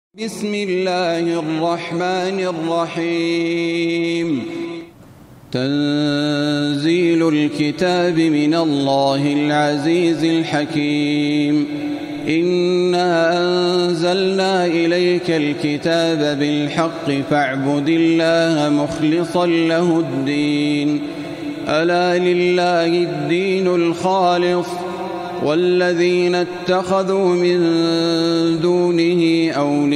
بسم الله الرحمن الرحيم. تنزيل الكتاب من الله العزيز الحكيم. إنا أنزلنا إليك الكتاب بالحق فاعبد الله مخلصا له الدين. ألا لله الدين الخالص والذين اتخذوا من دونه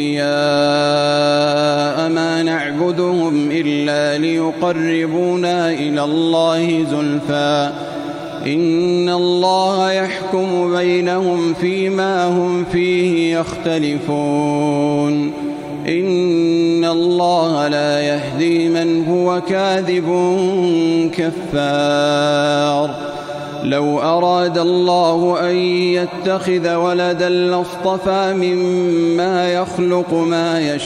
أولياء ما نعبدهم إلا ليقربونا إلى الله زلفى إن الله يحكم بينهم فيما هم فيه يختلفون. إن الله لا يهدي من هو كاذب كفار. لو أراد الله أن يتخذ ولدا لاصطفى مما يخلق ما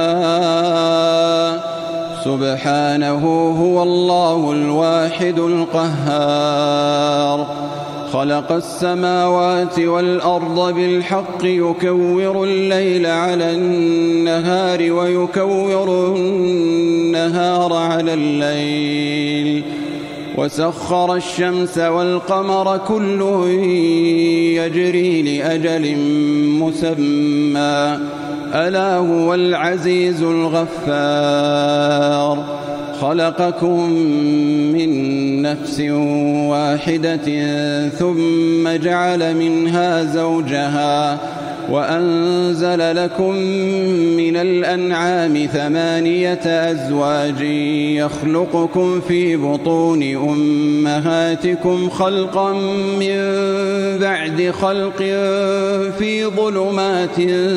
يشاء سبحانه هو الله الواحد القهار. خلق السماوات والأرض بالحق يكور الليل على النهار ويكور النهار على الليل وسخر الشمس والقمر كل يجري لأجل مسمى ألا هو العزيز الغفار. خلقكم من نفس واحدة ثم جعل منها زوجها وأنزل لكم من الأنعام 8 أزواج يخلقكم في بطون أمهاتكم خلقا من بعد خلق في ظلمات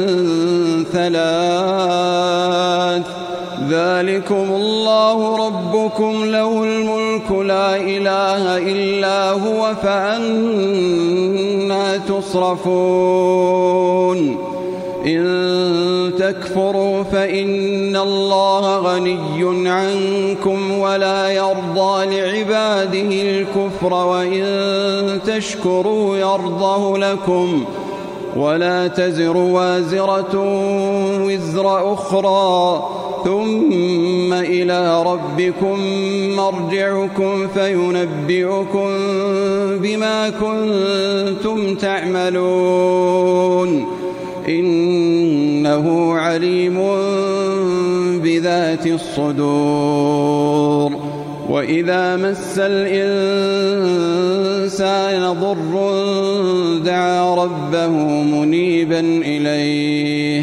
3 ذلكم الله ربكم له الملك لا إله إلا هو فأنى تصرفون. إن تكفروا فإن الله غني عنكم ولا يرضى لعباده الكفر وإن تشكروا يرضه لكم ولا تزر وازرة وزر أخرى ثم إلى ربكم مرجعكم فينبئكم بما كنتم تعملون. إنه عليم بذات الصدور. وإذا مس الإنسان ضر دعا ربه منيبا إليه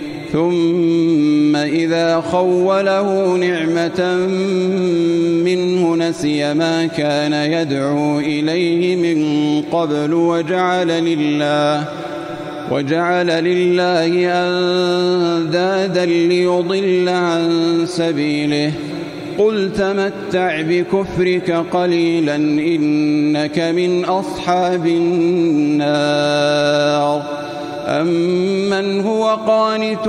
ثم إذا خوله نعمة منه نسي ما كان يدعو إليه من قبل وجعل لله أندادا ليضل عن سبيله. قل تمتع بكفرك قليلا إنك من أصحاب النار. أمن هو قانت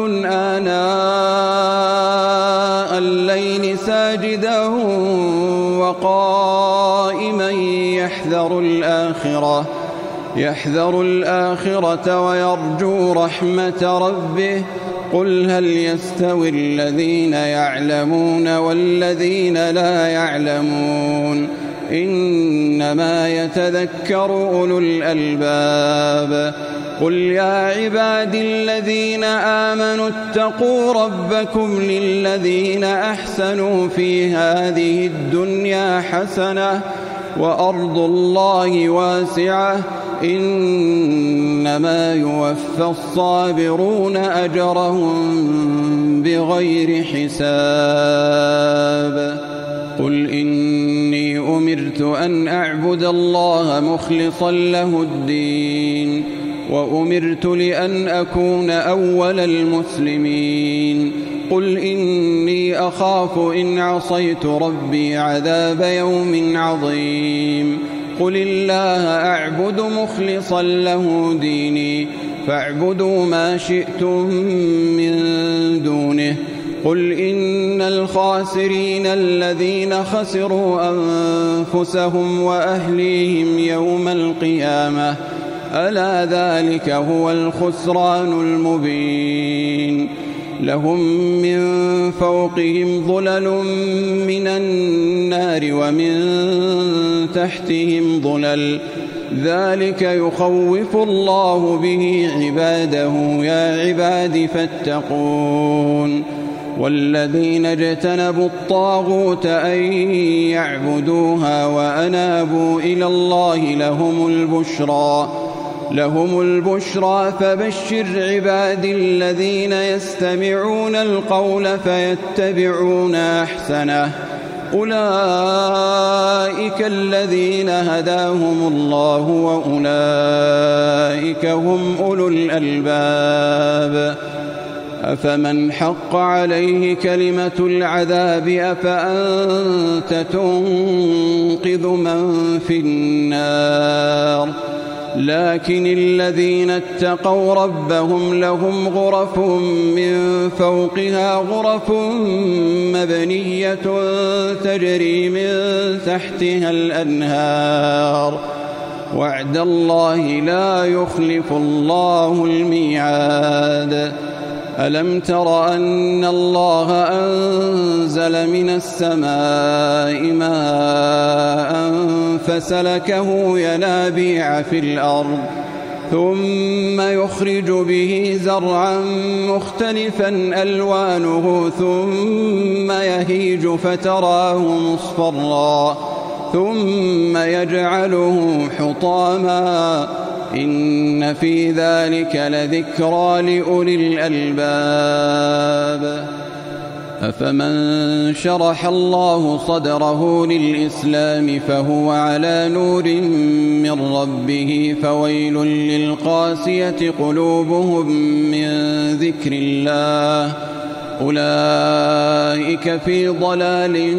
آناء الليل ساجدا وقائما يحذر الآخرة ويرجو رحمة ربه. قل هل يستوي الذين يعلمون والذين لا يعلمون إنما يتذكر أولو الألباب. قل يا عبادي الذين آمنوا اتقوا ربكم للذين أحسنوا في هذه الدنيا حسنة وأرض الله واسعة إنما يوفى الصابرون أجرهم بغير حساب. قل إني أمرت أن أعبد الله مخلصا له الدين وأمرت لأن أكون أول المسلمين. قل إني أخاف إن عصيت ربي عذاب يوم عظيم. قل الله أعبد مخلصا له ديني فاعبدوا ما شئتم من دونه. قل إن الخاسرين الذين خسروا أنفسهم وأهليهم يوم القيامة ألا ذلك هو الخسران المبين لهم من فوقهم ظلل من النار ومن تحتهم ظلل ذلك يخوف الله به عباده يا عباد فاتقون والذين اجتنبوا الطاغوت أن يعبدوها وأنابوا إلى الله لهم البشرى فبشر عبادي الذين يستمعون القول فيتبعون أحسنه أولئك الذين هداهم الله وأولئك هم أولو الألباب أفمن حق عليه كلمة العذاب أفأنت تنقذ من في النار لكن الذين اتقوا ربهم لهم غرف من فوقها غرف مبنية تجري من تحتها الأنهار وعد الله لا يخلف الله الميعاد ألم تر أن الله أنزل من السماء ماء فسلكه ينابيع في الأرض ثم يخرج به زرعا مختلفا ألوانه ثم يهيج فتراه مصفرا ثم يجعله حطاما إن في ذلك لذكرى لأولي الألباب أفمن شرح الله صدره للإسلام فهو على نور من ربه فويل للقاسية قلوبهم من ذكر الله أولئك في ضلال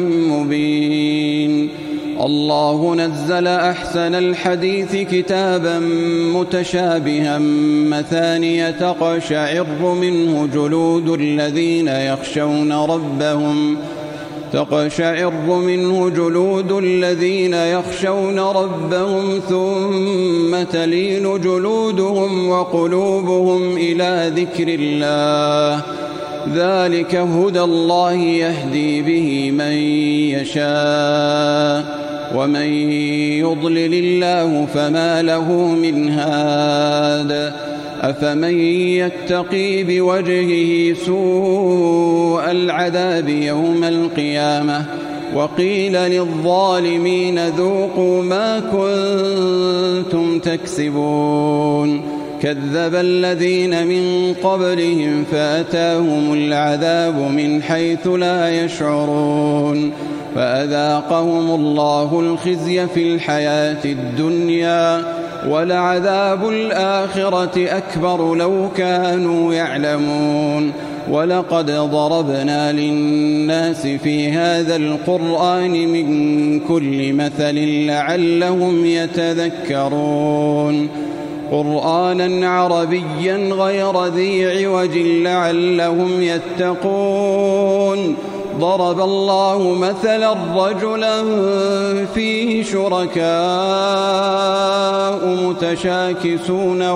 مبين الله نزل أحسن الحديث كتابا متشابها مثانية تقشعر منه جلود الذين يخشون ربهم ثم تلين جلودهم وقلوبهم إلى ذكر الله ذلك هدى الله يهدي به من يشاء ومن يضلل الله فما له من هاد أفمن يتقي بوجهه سوء العذاب يوم القيامة وقيل للظالمين ذوقوا ما كنتم تكسبون كذب الذين من قبلهم فأتاهم العذاب من حيث لا يشعرون فأذاقهم الله الخزي في الحياة الدنيا ولعذاب الآخرة أكبر لو كانوا يعلمون ولقد ضربنا للناس في هذا القرآن من كل مثل لعلهم يتذكرون قرآنا عربيا غير ذي عوج لعلهم يتقون ضرب الله مثلا رجلا فيه شركاء متشاكسون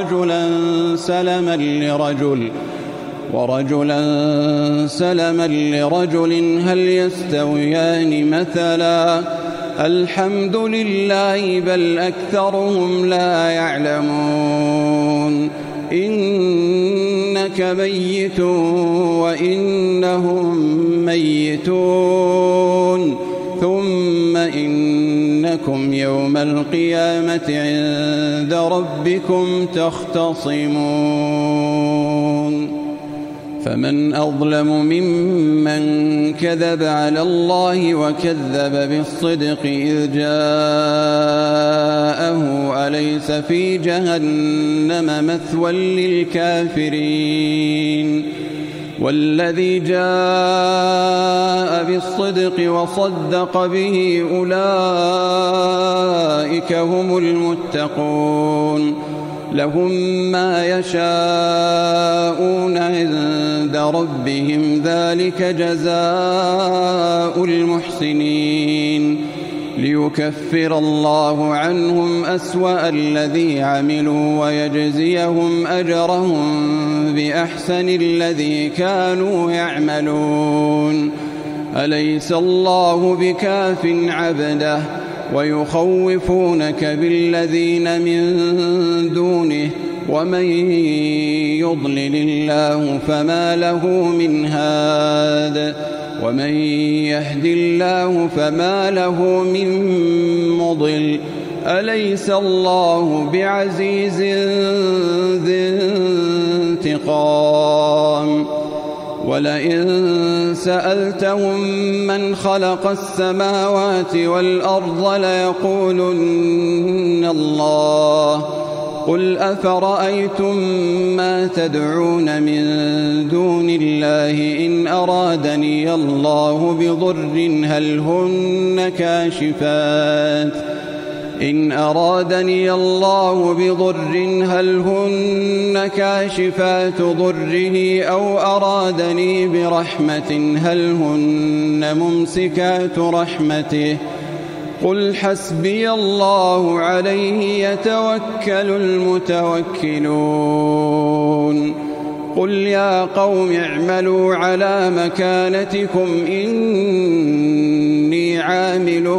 ورجلا سلما لرجل هل يستويان مثلا الحمد لله بل أكثرهم لا يعلمون إنك ميت وإنهم ميتون ثم إنكم يوم القيامة عند ربكم تختصمون فمن أظلم ممن كذب على الله وكذب بالصدق إذ جاءه أليس في جهنم مثوى للكافرين والذي جاء بالصدق وصدق به أولئك هم المتقون لهم ما يشاءون عند ربهم ذلك جزاء المحسنين ليكفر الله عنهم أسوأ الذي عملوا ويجزيهم أجرهم بأحسن الذي كانوا يعملون. أليس الله بكاف عبده ويخوفونك بالذين من دونه ومن يضلل الله فما له من هاد ومن يهد الله فما له من مضل. أليس الله بعزيز ذي انتقام؟ ولئن سألتهم من خلق السماوات والأرض ليقولن الله. قل أفرأيتم ما تدعون من دون الله إن أرادني الله بضر هل هن كاشفات ضره أو أرادني برحمة هل هن ممسكات رحمته؟ قل حسبي الله عليه يتوكل المتوكلون. قل يا قوم اعملوا على مكانتكم إني عامل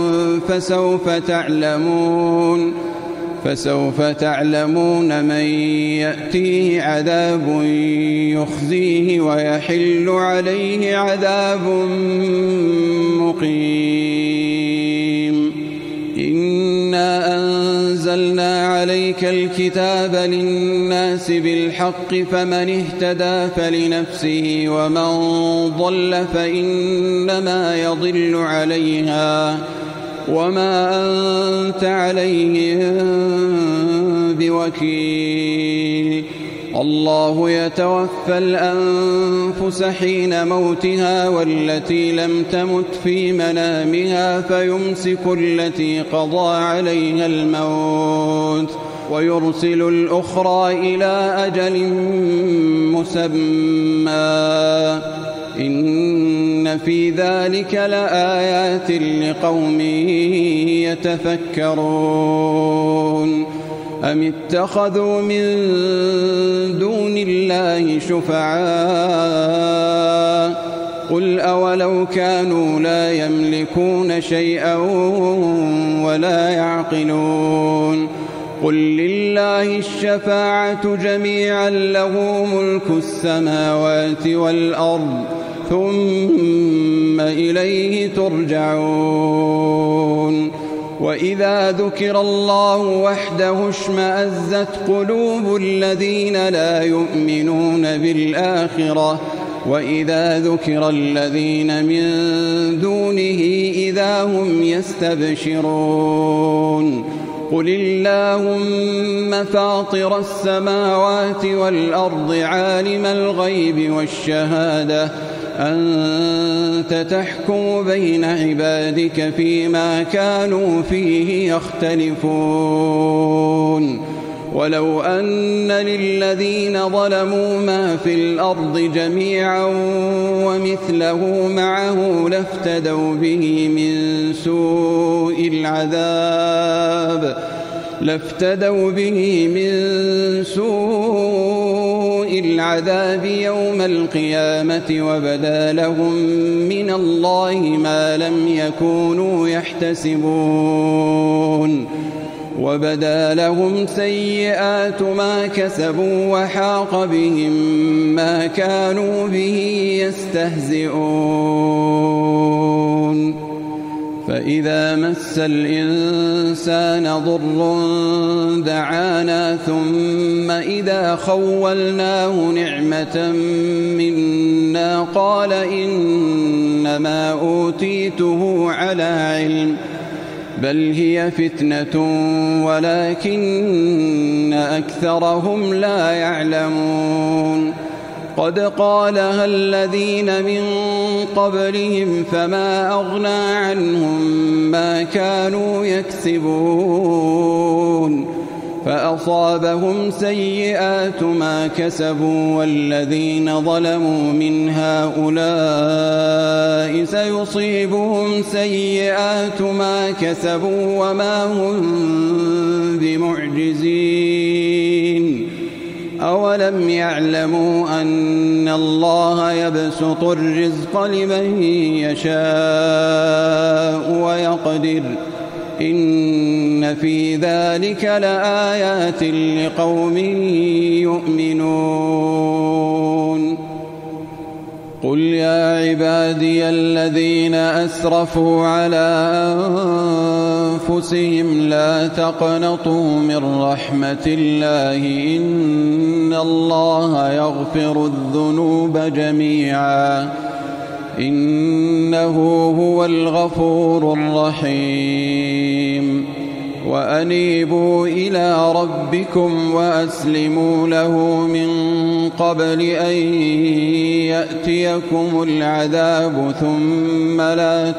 فسوف تعلمون من يأتيه عذاب يخزيه ويحل عليه عذاب مقيم. إنا أنزلنا عليك الكتاب للناس بالحق فمن اهتدى فلنفسه ومن ضل فإنما يضل عليها وما أنت عليهم بوكيل. الله يتوفى الأنفس حين موتها والتي لم تمت في منامها فيمسك التي قضى عليها الموت ويرسل الأخرى إلى أجل مسمى. إن في ذلك لآيات لقوم يتفكرون. أم اتخذوا من دون الله شفعاء قل أولو كانوا لا يملكون شيئا ولا يعقلون. قل لله الشفاعة جميعا له ملك السماوات والأرض ثم إليه ترجعون. وإذا ذكر الله وحده اشمأزت قلوب الذين لا يؤمنون بالآخرة وإذا ذكر الذين من دونه إذا هم يستبشرون. قل اللهم فاطر السماوات والأرض عالم الغيب والشهادة أنت تحكم بين عبادك فيما كانوا فيه يختلفون. ولو أن للذين ظلموا ما في الأرض جميعا ومثله معه لافتدوا به من سوء العذاب يوم القيامة وبدا لهم من الله ما لم يكونوا يحتسبون. وبدا لهم سيئات ما كسبوا وحاق بهم ما كانوا به يستهزئون. فإذا مس الإنسان ضر دعانا ثم إذا خولناه نعمة منا قال إنما أوتيته على علم بل هي فتنة ولكن أكثرهم لا يعلمون. قد قالها الذين من قبلهم فما أغنى عنهم ما كانوا يكسبون فأصابهم سيئات ما كسبوا والذين ظلموا من هؤلاء سيصيبهم سيئات ما كسبوا وما هم بمعجزين أولم يعلموا أن الله يبسط الرزق لمن يشاء ويقدر إن في ذلك لآيات لقوم يؤمنون قل يا عبادي الذين أسرفوا على أنفسهم لا تقنطوا من رحمة الله إن الله يغفر الذنوب جميعا إنه هو الغفور الرحيم وأنيبوا إلى ربكم وأسلموا له من قبل أن يأتيكم العذاب ثم لا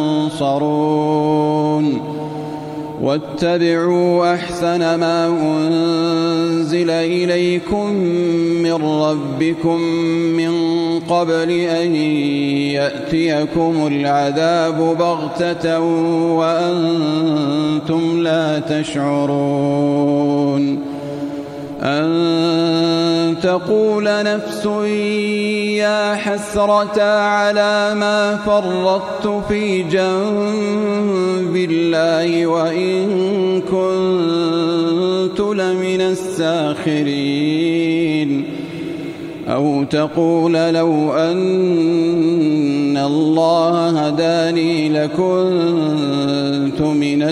تنصرون واتبعوا أحسن ما أنزل إليكم من ربكم من قبل أن يأتيكم العذاب بغتة وأنتم لا تشعرون أن تقول نفس يا حسرة على ما فرطت في جنب الله وإن كنت لمن الساخرين أو تقول لو أن الله هداني لكنت من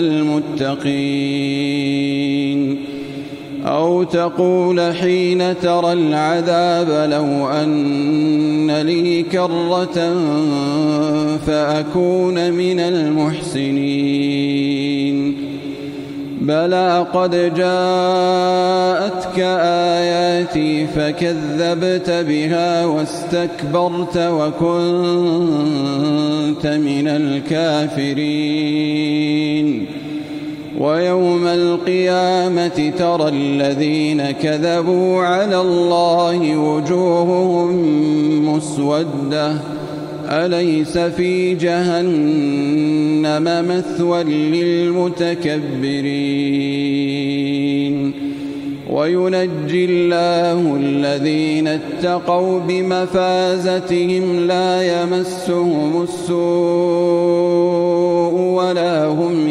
المتقين أو تقول حين ترى العذاب لو أن لي كرة فأكون من المحسنين بلى قد جاءتك آياتي فكذبت بها واستكبرت وكنت من الكافرين ويوم القيامة ترى الذين كذبوا على الله وجوههم مسودة أليس في جهنم مثوى للمتكبرين وينجي الله الذين اتقوا بمفازتهم لا يمسهم السوء ولا هم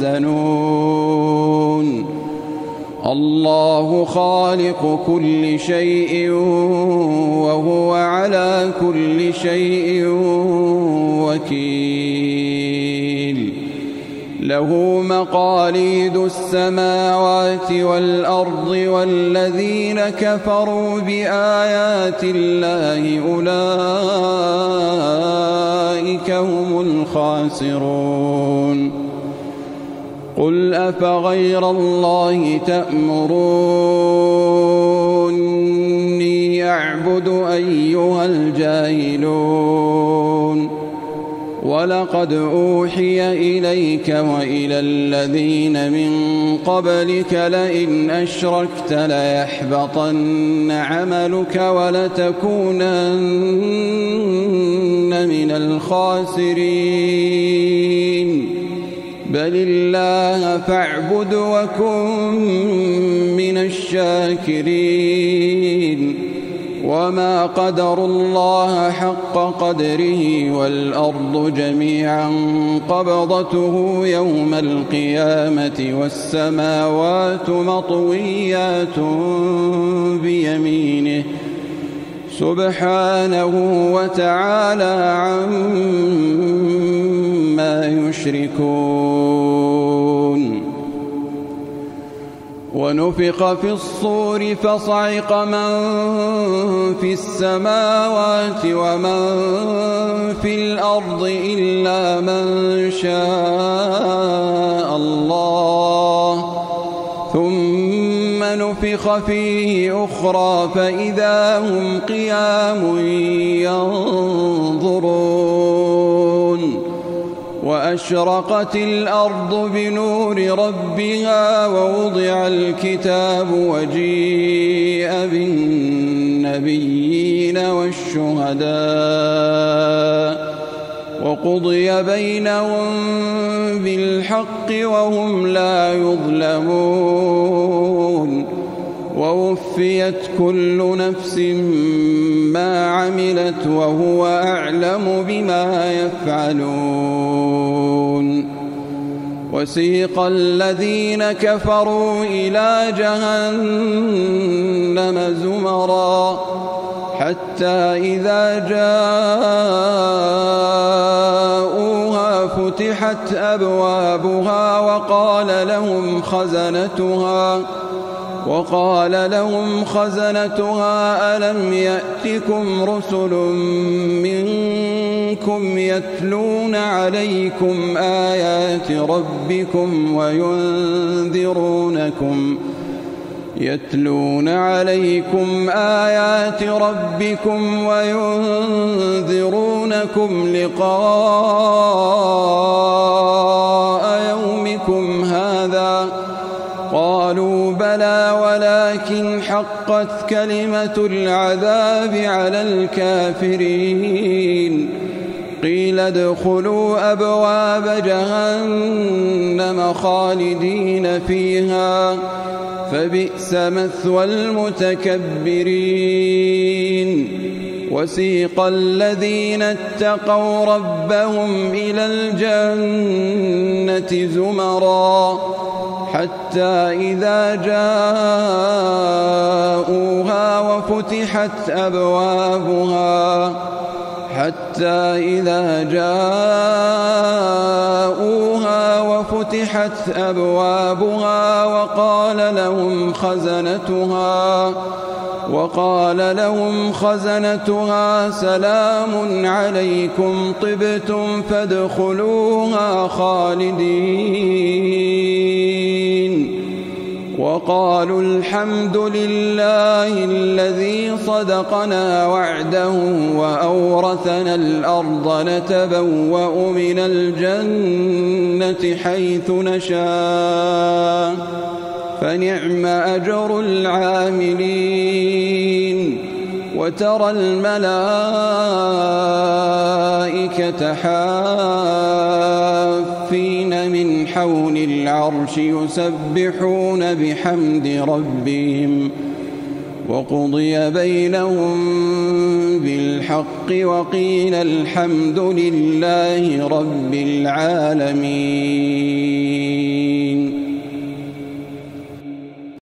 يحزنون الله خالق كل شيء وهو على كل شيء وكيل له مقاليد السماوات والأرض والذين كفروا بآيات الله أولئك هم الخاسرون قل أفغير الله تأمروني أعبد أيها الجاهلون ولقد أوحي إليك وإلى الذين من قبلك لئن أشركت ليحبطن عملك ولتكونن من الخاسرين بل الله فاعبد وكن من الشاكرين وما قدروا الله حق قدره والأرض جميعا قبضته يوم القيامة والسماوات مطويات بيمينه سبحانه وتعالى عما يشركون ونفخ في الصور فصعق من في السماوات ومن في الأرض إلا من شاء الله ثم نفخ فيه أخرى فإذا هم قيام ينظرون وأشرقت الأرض بنور ربها ووضع الكتاب وجيء بالنبيين والشهداء وقضي بينهم بالحق وهم لا يظلمون ووفيت كل نفس ما عملت وهو أعلم بما يفعلون وسيق الذين كفروا إلى جهنم زمرا حتى إذا جاءوها فتحت أبوابها وقال لهم خزنتها ألم يأتكم رسل منكم يتلون عليكم آيات ربكم وينذرونكم لقاء يومكم هذا قالوا بلى ولكن حقت كلمة العذاب على الكافرين قيل ادخلوا أبواب جهنم خالدين فيها فبئس مثوى المتكبرين وسيق الذين اتقوا ربهم إلى الجنة زمرا حتى إذا جاءوها وفتحت أبوابها وقال لهم خزنتها سلام عليكم طبتم فادخلوها خالدين وقالوا الحمد لله الذي صدقنا وعده وأورثنا الأرض نتبوأ من الجنة حيث نشاء فنعم أجر العاملين وترى الملائكة حافين من حول العرش يسبحون بحمد ربهم وقضي بينهم بالحق وقيل الحمد لله رب العالمين.